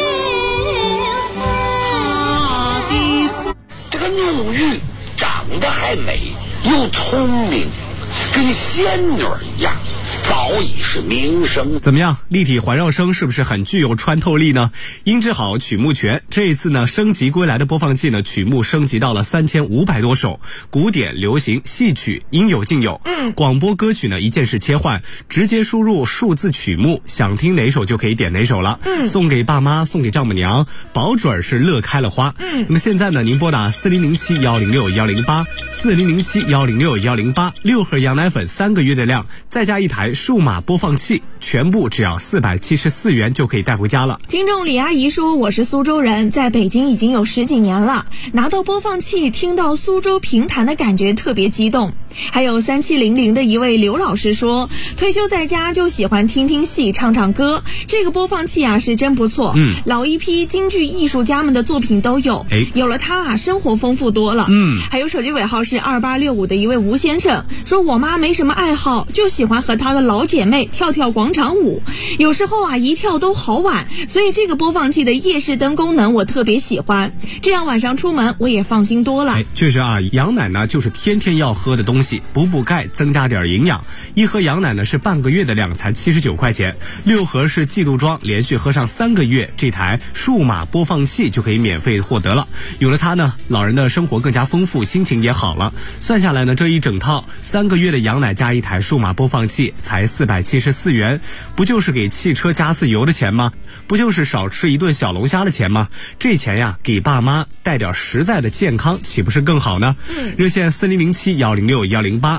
这个怒玉长得还美，又聪明，跟仙女一样，早已是名声。 怎么样，立体环绕声是不是很具有穿透力呢？音质好，曲目全。这一次呢，升级归来的播放器呢，曲目升级到了3500多首，古典、流行、戏曲应有尽有。广播歌曲呢，一键式切换，直接输入数字曲目，想听哪首就可以点哪首了。送给爸妈，送给丈母娘，保准是乐开了花。那么现在呢，您拨打4007106108 4007106108 6盒羊奶粉3个月的量，再加1台数码播放器，全部只要474元就可以带回家了。 听众李阿姨说，我是苏州人，在北京已经有10几年了，拿到播放器听到苏州评弹的感觉特别激动。还有3700的一位刘老师说，退休在家就喜欢听听戏唱唱歌，这个播放器啊是真不错。老一批京剧艺术家们的作品都有，有了它啊生活丰富多了。还有手机尾号是2865的一位吴先生说，我妈没什么爱好，就喜欢和她的老姐妹跳跳广场舞，有时候啊一跳都好晚，所以这个播放器的夜视灯功能我特别喜欢，这样晚上出门我也放心多了。 确实啊，羊奶呢就是天天要喝的东西，补补钙，增加点营养。一盒羊奶呢是半个月的量，才79块钱，6盒是季度装，连续喝上3个月，这台数码播放器就可以免费获得了。有了它呢，老人的生活更加丰富，心情也好了。算下来呢，这一整套3个月的羊奶加1台数码播放器才474元，不就是给汽车加次油的钱吗？不就是少吃一顿小龙虾的钱吗？这钱呀，给爸妈带点实在的健康，岂不是更好呢？热线4007106108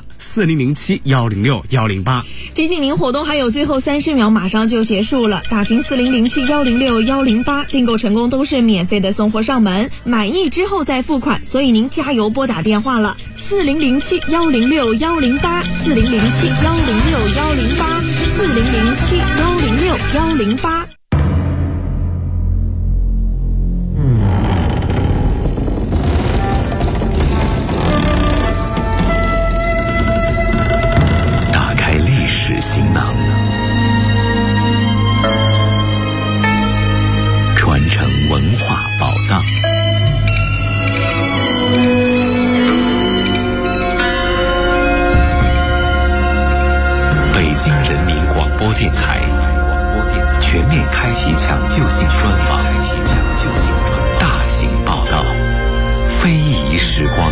4007106108。 提醒您，活动还有最后30秒，马上就结束了。打进4007106108，订购成功都是免费的送货上门，满意之后再付款，所以您加油拨打电话了，4007106108 4007106108 4007106108。 播电台全面开启抢救性专访，大型报道，非遗时光。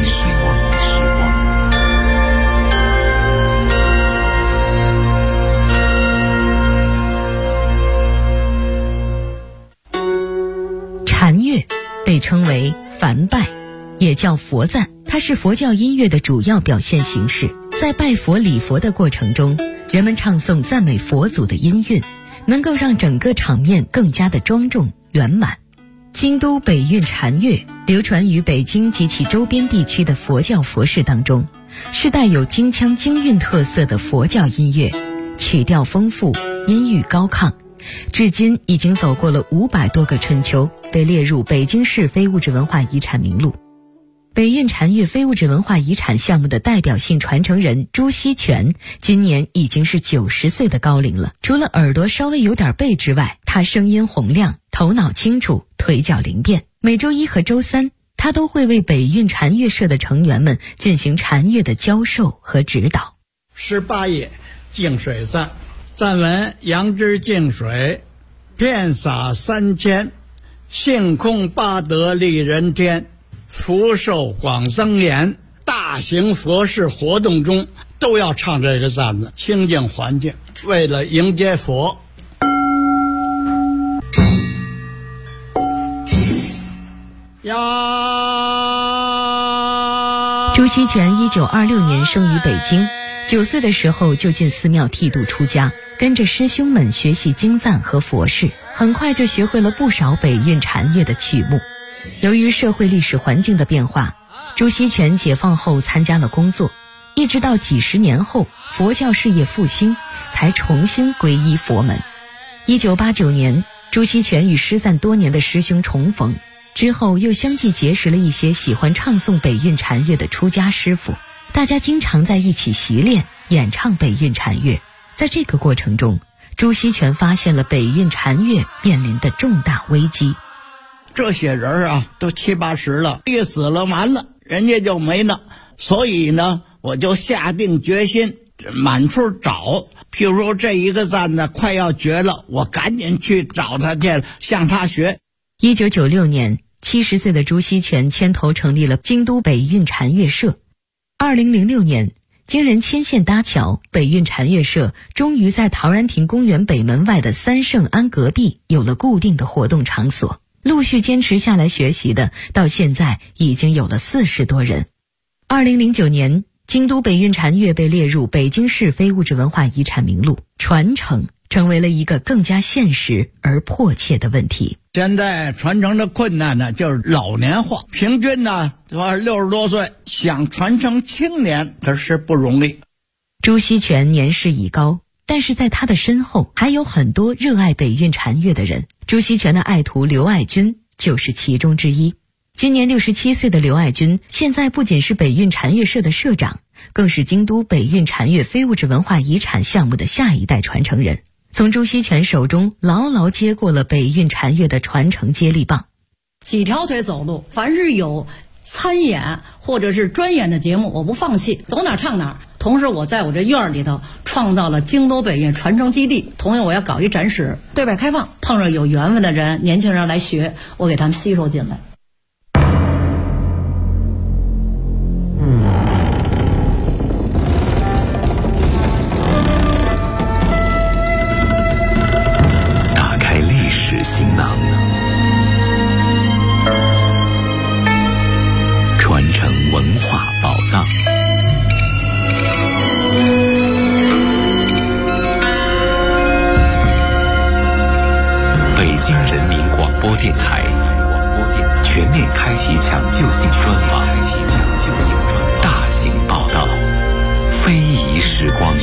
禅乐被称为梵拜，也叫佛赞，它是佛教音乐的主要表现形式。在拜佛礼佛的过程中，人们唱诵赞美佛祖的音韵，能够让整个场面更加的庄重圆满。京都北韵禅乐流传于北京及其周边地区的佛教佛事当中，是带有京腔京韵特色的佛教音乐，曲调丰富，音域高亢，至今已经走过了500多个春秋，被列入北京市非物质文化遗产名录。北韵禅乐非物质文化遗产项目的代表性传承人朱锡全今年已经是90岁的高龄了。除了耳朵稍微有点背之外，他声音洪亮，头脑清楚，腿脚灵便。每周一和周三，他都会为北韵禅乐社的成员们进行禅乐的教授和指导。 18页净水赞，赞文：杨枝净水，遍洒3000，性空八德利人天，福寿广增延。大型佛事活动中都要唱这个赞子，清净环境，为了迎接佛。呀！ 朱锡全1926年生于北京，9岁的时候就进寺庙剃度出家，跟着师兄们学习经赞和佛事，很快就学会了不少北韵禅乐的曲目。由于社会历史环境的变化，朱锡全解放后参加了工作，一直到几十年后佛教事业复兴，才重新皈依佛门。1989年，朱锡全与失散多年的师兄重逢，之后又相继结识了一些喜欢唱诵北韵禅乐的出家师傅，大家经常在一起习练演唱北韵禅乐。在这个过程中，朱锡全发现了北韵禅乐面临的重大危机。 这些人啊，都70、80了，一死了完了，人家就没了。所以呢，我就下定决心满处找。譬如说这一个赞呢快要绝了，我赶紧去找他去，向他学。 1996年，70岁的朱锡全牵头成立了京都北韵禅乐社。2006年，经人牵线搭桥，北韵禅乐社终于在陶然亭公园北门外的三圣庵隔壁有了固定的活动场所。陆续坚持下来学习的，到现在已经有了40多人。2009年，京都北韵禅乐被列入北京市非物质文化遗产名录，传承成为了一个更加现实而迫切的问题。 现在传承的困难呢，就是老年化，平均呢60多岁，想传承青年可是不容易。 朱锡全年事已高，但是在他的身后还有很多热爱北韵禅乐的人。朱锡全的爱徒刘爱军就是其中之一。今年67岁的刘爱军，现在不仅是北韵禅乐社的社长，更是京都北韵禅乐非物质文化遗产项目的下一代传承人，从朱锡全手中牢牢接过了北韵禅乐的传承接力棒。 几条腿走路，凡是有参演或者是专演的节目，我不放弃，走哪唱哪。同时我在我这院里头创造了京都北韵传承基地，同样我要搞一展示，对外开放，碰上有缘分的人，年轻人来学，我给他们吸收进来。 打开历史行囊，传承文化宝藏。北京人民广播电台全面开启抢救性专访，大型报道，非遗时光。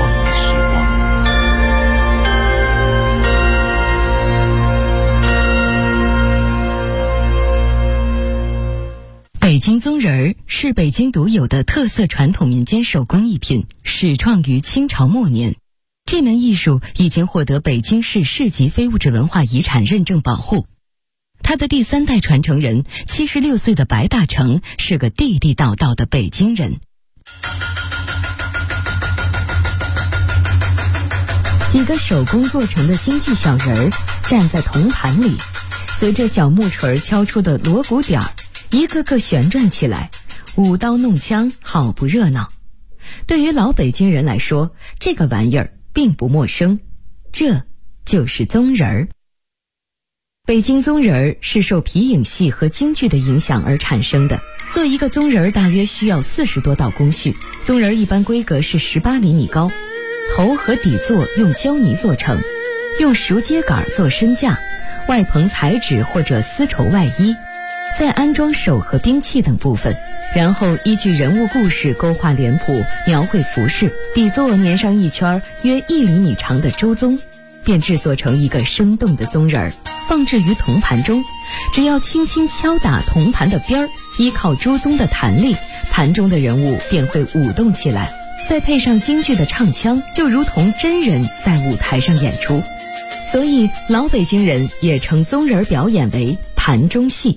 北京宗人儿是北京独有的特色传统民间手工艺品，始创于清朝末年。这门艺术已经获得北京市市级非物质文化遗产认证保护。他的第3代传承人76岁的白大成是个地地道道的北京人。 几个手工做成的京剧小人儿站在铜盘里，随着小木锤敲出的锣鼓点儿，一个个旋转起来，舞刀弄枪，好不热闹。对于老北京人来说，这个玩意儿并不陌生，这就是宗人儿。北京宗人儿是受皮影戏和京剧的影响而产生的。做一个宗人儿大约需要40多道工序，宗人儿一般规格是18厘米高，头和底座用胶泥做成，用熟秸秆做身架，外棚彩纸或者丝绸外衣，再安装手和兵器等部分，然后依据人物故事勾画脸谱，描绘服饰，底座粘上一圈约1厘米长的朱宗，便制作成一个生动的宗人儿，放置于铜盘中。只要轻轻敲打铜盘的边儿，依靠朱宗的弹力，盘中的人物便会舞动起来，再配上京剧的唱腔，就如同真人在舞台上演出。所以老北京人也称宗人表演为盘中戏。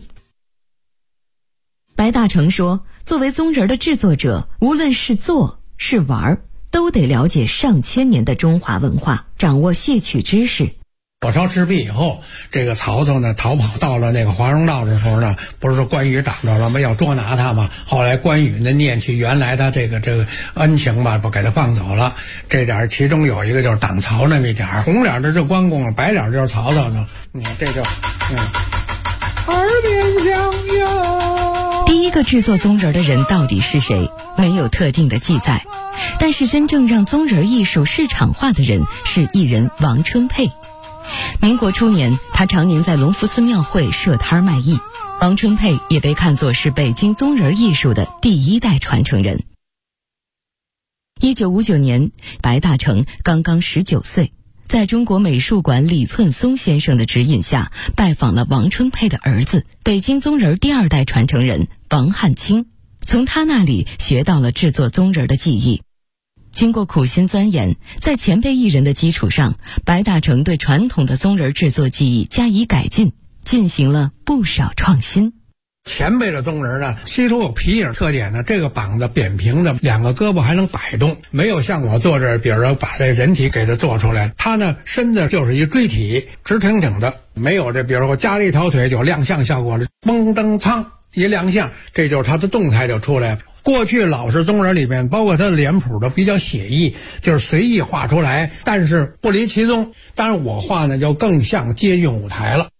白大成说，作为宗人的制作者，无论是做是玩，都得了解上千年的中华文化，掌握戏曲知识。 火烧赤壁以后，这个曹操呢逃跑到了那个华容道的时候呢，不是说关羽挡着了吗？要捉拿他嘛。后来关羽呢念起原来他这个恩情吧，不给他放走了。这点其中有一个就是挡曹那么一点，红脸的是关公，白脸就是曹操呢。你看这就耳边响哟。 第一个制作宗人的人到底是谁？没有特定的记载，但是真正让宗人艺术市场化的人是艺人王春佩。民国初年，他常年在隆福寺庙会设摊卖艺。王春佩也被看作是北京宗人艺术的第1代传承人。1959年，白大成刚刚19岁，在中国美术馆李寸松先生的指引下，拜访了王春佩的儿子，北京宗人第2代传承人王汉卿，从他那里学到了制作宗人的技艺。经过苦心钻研，在前辈艺人的基础上，白大成对传统的宗人制作技艺加以改进，进行了不少创新。 前辈的宗人呢，其中有皮影特点呢，这个膀子扁平的，2个胳膊还能摆动，没有像我做这，比如说把这人体给它做出来，他呢身子就是一锥体，直挺挺的，没有这，比如说我加了一条腿就亮相效果了，嘣噔苍一亮相，这就是他的动态就出来了。过去老式宗人里面，包括他的脸谱都比较写意，就是随意画出来，但是不离其宗。当然我画呢就更像接近舞台了。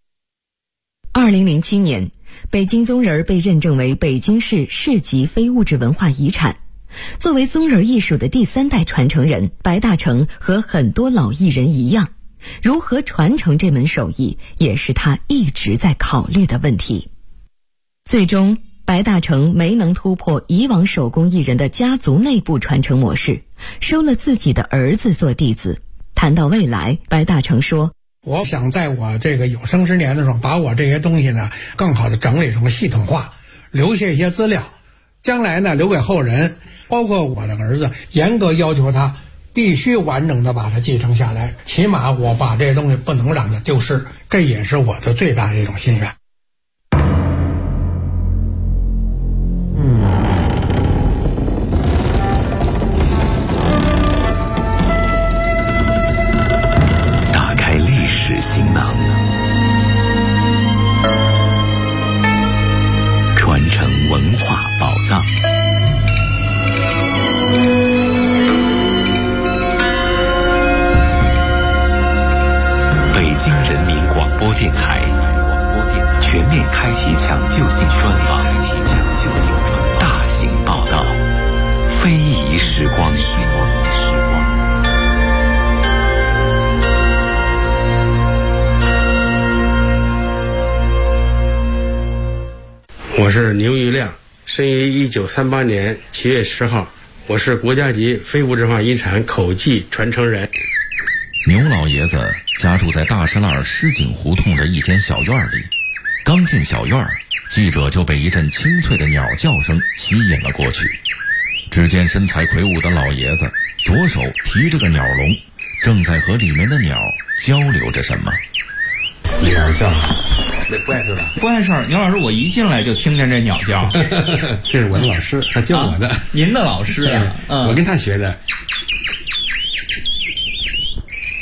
2007年，北京宗人被认证为北京市市级非物质文化遗产。作为宗人艺术的第3代传承人，白大成和很多老艺人一样，如何传承这门手艺，也是他一直在考虑的问题。最终白大成没能突破以往手工艺人的家族内部传承模式，收了自己的儿子做弟子。谈到未来，白大成说， 我想在我这个有生之年的时候，把我这些东西呢更好的整理成系统化，留下一些资料，将来呢留给后人，包括我的儿子，严格要求他必须完整的把它继承下来，起码我把这些东西不能让它丢失，这也是我的最大的一种心愿。 行囊，传承文化宝藏。北京人民广播电台全面开启抢救性专访，大型报道，非遗时光。 我是牛玉亮，生于1938年7月10号，我是国家级非物质文化遗产口技传承人。 牛老爷子家住在大石栏狮井胡同的一间小院里，刚进小院，记者就被一阵清脆的鸟叫声吸引了过去。只见身材魁梧的老爷子左手提着个鸟笼，正在和里面的鸟交流着什么。 鸟叫，这不碍事吧？ 不碍事儿，牛老师，我一进来就听见这鸟叫。 这是我的老师，他教我的。 您的老师啊？ 我跟他学的。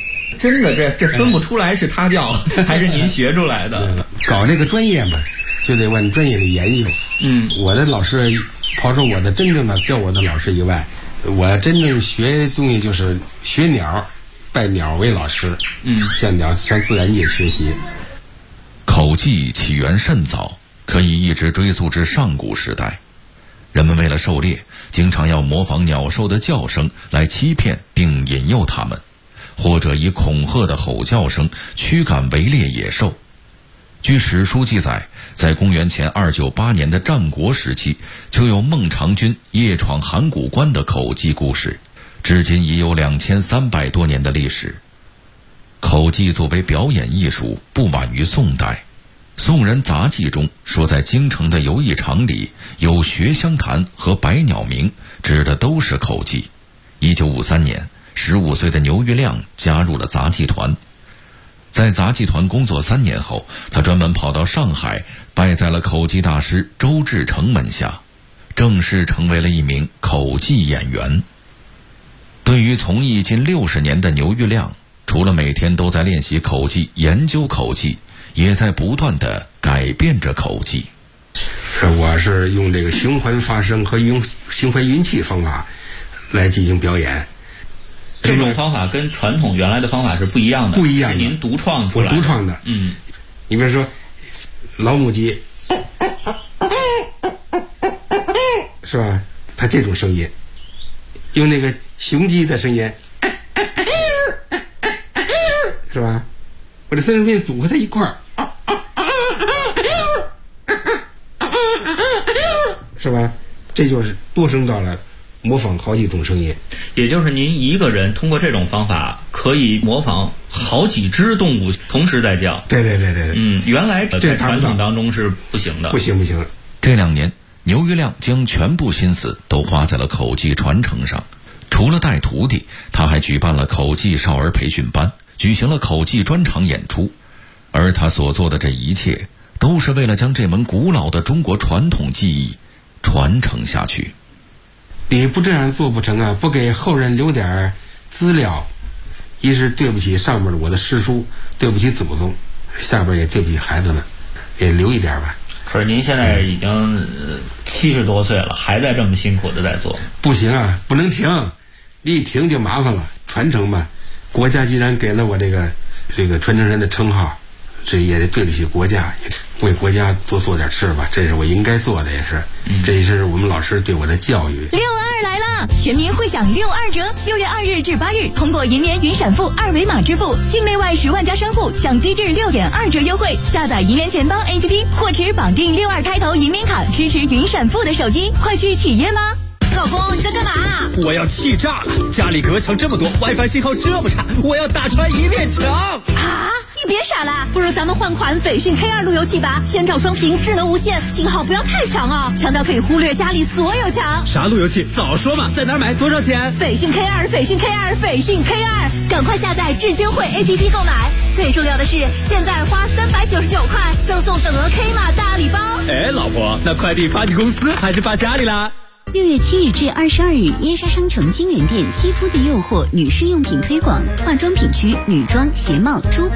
真的这分不出来是他教还是您学出来的。 搞这个专业嘛，就得往专业里研究。我的老师，刨出我的真正的教我的老师以外，我真正学东西就是学鸟，拜鸟为老师。向自然界学习。 口技起源甚早，可以一直追溯至上古时代。人们为了狩猎，经常要模仿鸟兽的叫声来欺骗并引诱它们，或者以恐吓的吼叫声驱赶围猎野兽。据史书记载，在公元前298年的战国时期，就有孟尝君夜闯函谷关的口技故事，至今已有2300多年的历史。口技作为表演艺术，不晚于宋代。宋人杂记中说，在京城的游艺场里有学香坛和百鸟鸣，指的都是口技。1953年，15岁的牛玉亮加入了杂技团。在杂技团工作3年后，他专门跑到上海，拜在了口技大师周志成门下，正式成为了一名口技演员。对于从艺近60年的牛玉亮，除了每天都在练习口技、研究口技，也在不断地改变着口技。 我是用这个循环发声和循环运气方法来进行表演。 这种方法跟传统原来的方法是不一样的， 不一样的， 是您独创出来的。 我独创的。你比如说老母鸡，是吧？它这种声音，用那个雄鸡的声音，是吧？我这三声变组合在一块儿，是吧？这就是多声道了，模仿好几种声音。 也就是您一个人通过这种方法可以模仿好几只动物同时在叫。 对。 原来在传统当中是不行的。 不行。 这2年，牛玉亮将全部心思都花在了口技传承上。除了带徒弟，他还举办了口技少儿培训班，举行了口技专场演出。而他所做的这一切，都是为了将这门古老的中国传统技艺传承下去。 你不这样做不成啊！不给后人留点资料，一是对不起上面我的师叔，对不起祖宗，下边也对不起孩子们，也留一点吧。 可是您现在已经70多岁了，还在这么辛苦的在做。 不行啊，不能停，你一停就麻烦了。传承嘛，国家既然给了我这个传承人的称号，这也得对得起国家，也为国家多做点事吧，这是我应该做的，也是，这也是我们老师对我的教育。 62来了，全民会享62折，6月2日至8日，通过银联云闪付2维码支付，境内外10万家商户享低至6.2折优惠。下载银联钱包 APP 或持绑定62开头银联卡支持云闪付的手机，快去体验吧。 老公，你在干嘛？ 我要气炸了！家里隔墙这么多 ，WiFi 信号这么差，我要打穿一面墙！ 啊！你别傻了，不如咱们换款斐讯 K2 路由器吧，千兆双屏，智能无线，信号不要太强哦，强到可以忽略家里所有墙。 啥路由器？早说嘛！在哪儿买？多少钱？ 斐讯 K2，斐讯 K2，斐讯 K2，赶快下载智金汇 APP 购买。最重要的是，现在花399块赠送等额 K 码大礼包。 哎，老婆，那快递发你公司还是发家里啦 ？6月7日至22日，燕莎商城金源店肌肤的诱惑女士用品推广，化妆品区女装、鞋帽、珠宝。